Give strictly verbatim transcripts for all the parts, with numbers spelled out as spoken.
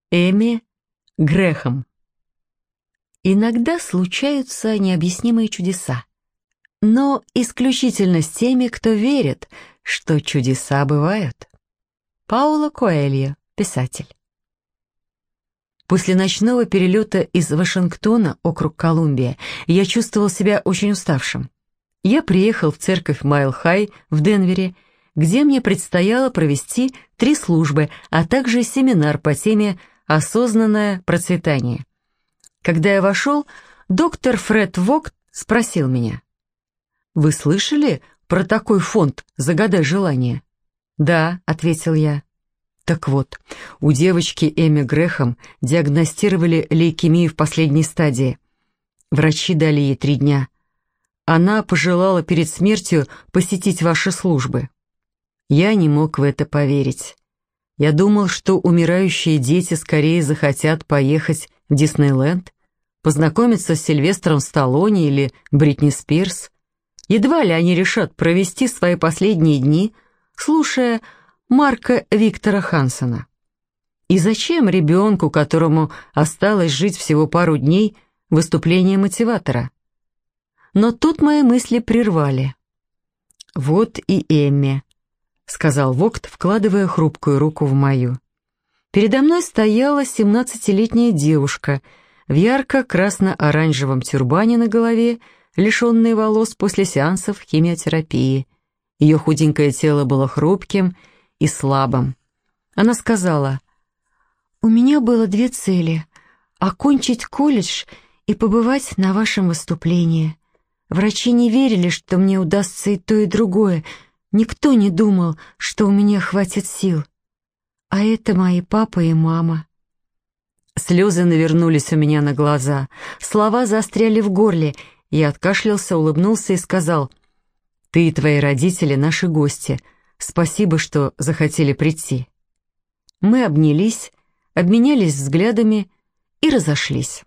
Эми Грэхэм. Иногда случаются необъяснимые чудеса, но исключительно с теми, кто верит, что чудеса бывают. Пауло Коэльо, писатель. После ночного перелета из Вашингтона, округ Колумбия, я чувствовал себя очень уставшим. Я приехал в церковь Майл-Хай в Денвере, где мне предстояло провести три службы, а также семинар по теме «Осознанное процветание». Когда я вошел, доктор Фред Вогт спросил меня: «Вы слышали про такой фонд «Загадай желание»?» «Да», — ответил я. Так вот, у девочки Эми Грэхэм диагностировали лейкемию в последней стадии. Врачи дали ей три дня. Она пожелала перед смертью посетить ваши службы. Я не мог в это поверить. Я думал, что умирающие дети скорее захотят поехать в Диснейленд, познакомиться с Сильвестром Сталлоне или Бритни Спирс. Едва ли они решат провести свои последние дни, слушая Марка Виктора Хансена. И зачем ребенку, которому осталось жить всего пару дней, выступление мотиватора? Но тут мои мысли прервали. «Вот и Эмми», — сказал Вогт, вкладывая хрупкую руку в мою. Передо мной стояла семнадцатилетняя девушка в ярко-красно-оранжевом тюрбане на голове, лишенной волос после сеансов химиотерапии. Ее худенькое тело было хрупким и слабым. Она сказала: «У меня было две цели — окончить колледж и побывать на вашем выступлении. Врачи не верили, что мне удастся и то, и другое. Никто не думал, что у меня хватит сил. А это мои папа и мама». Слезы навернулись у меня на глаза, слова застряли в горле. Я откашлялся, улыбнулся и сказал: «Ты и твои родители — наши гости. Спасибо, что захотели прийти». Мы обнялись, обменялись взглядами и разошлись.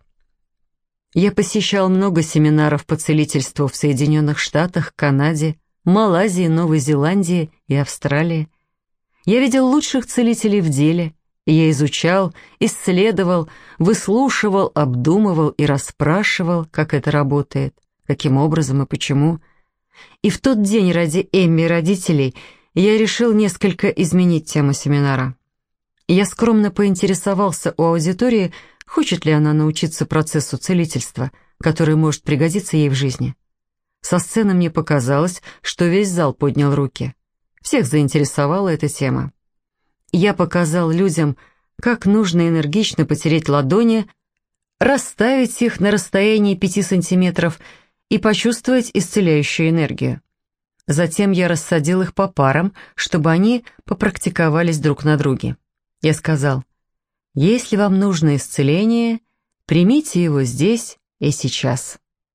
Я посещал много семинаров по целительству в Соединенных Штатах, Канаде, Малайзии, Новой Зеландии и Австралии. Я видел лучших целителей в деле, и я изучал, исследовал, выслушивал, обдумывал и расспрашивал, как это работает, каким образом и почему. И в тот день ради Эмми и родителей я решил несколько изменить тему семинара. Я скромно поинтересовался у аудитории, хочет ли она научиться процессу целительства, который может пригодиться ей в жизни. Со сцены мне показалось, что весь зал поднял руки. Всех заинтересовала эта тема. Я показал людям, как нужно энергично потереть ладони, расставить их на расстоянии пяти сантиметров и почувствовать исцеляющую энергию. Затем я рассадил их по парам, чтобы они попрактиковались друг на друге. Я сказал: «Если вам нужно исцеление, примите его здесь и сейчас».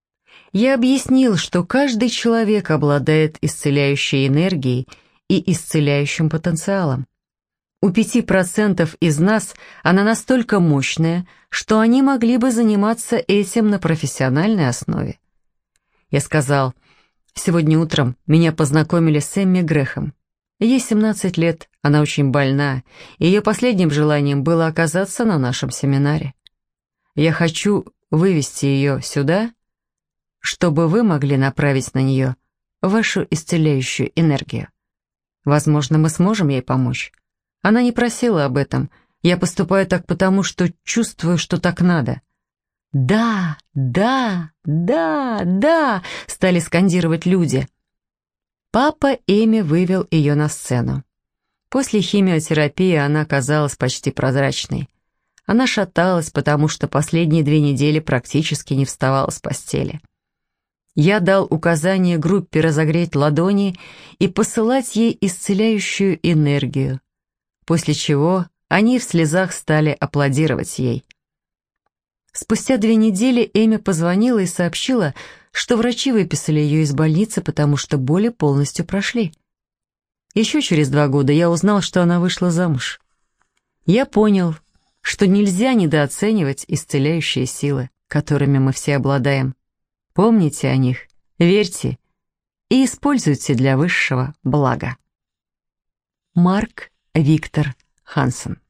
Я объяснил, что каждый человек обладает исцеляющей энергией и исцеляющим потенциалом. У пяти процентов из нас она настолько мощная, что они могли бы заниматься этим на профессиональной основе. Я сказал: «Сегодня утром меня познакомили с Эмми Грэхэм. Ей семнадцать лет, она очень больна, и ее последним желанием было оказаться на нашем семинаре. Я хочу вывести ее сюда, чтобы вы могли направить на нее вашу исцеляющую энергию. Возможно, мы сможем ей помочь. Она не просила об этом. Я поступаю так потому, что чувствую, что так надо». «Да, да, да, да!» — стали скандировать люди. Папа Эми вывел ее на сцену. После химиотерапии она казалась почти прозрачной. Она шаталась, потому что последние две недели практически не вставала с постели. Я дал указание группе разогреть ладони и посылать ей исцеляющую энергию, после чего они в слезах стали аплодировать ей. Спустя две недели Эми позвонила и сообщила, что врачи выписали ее из больницы, потому что боли полностью прошли. Еще через два года я узнал, что она вышла замуж. Я понял, что нельзя недооценивать исцеляющие силы, которыми мы все обладаем. Помните о них, верьте и используйте для высшего блага. Марк Виктор Хансен.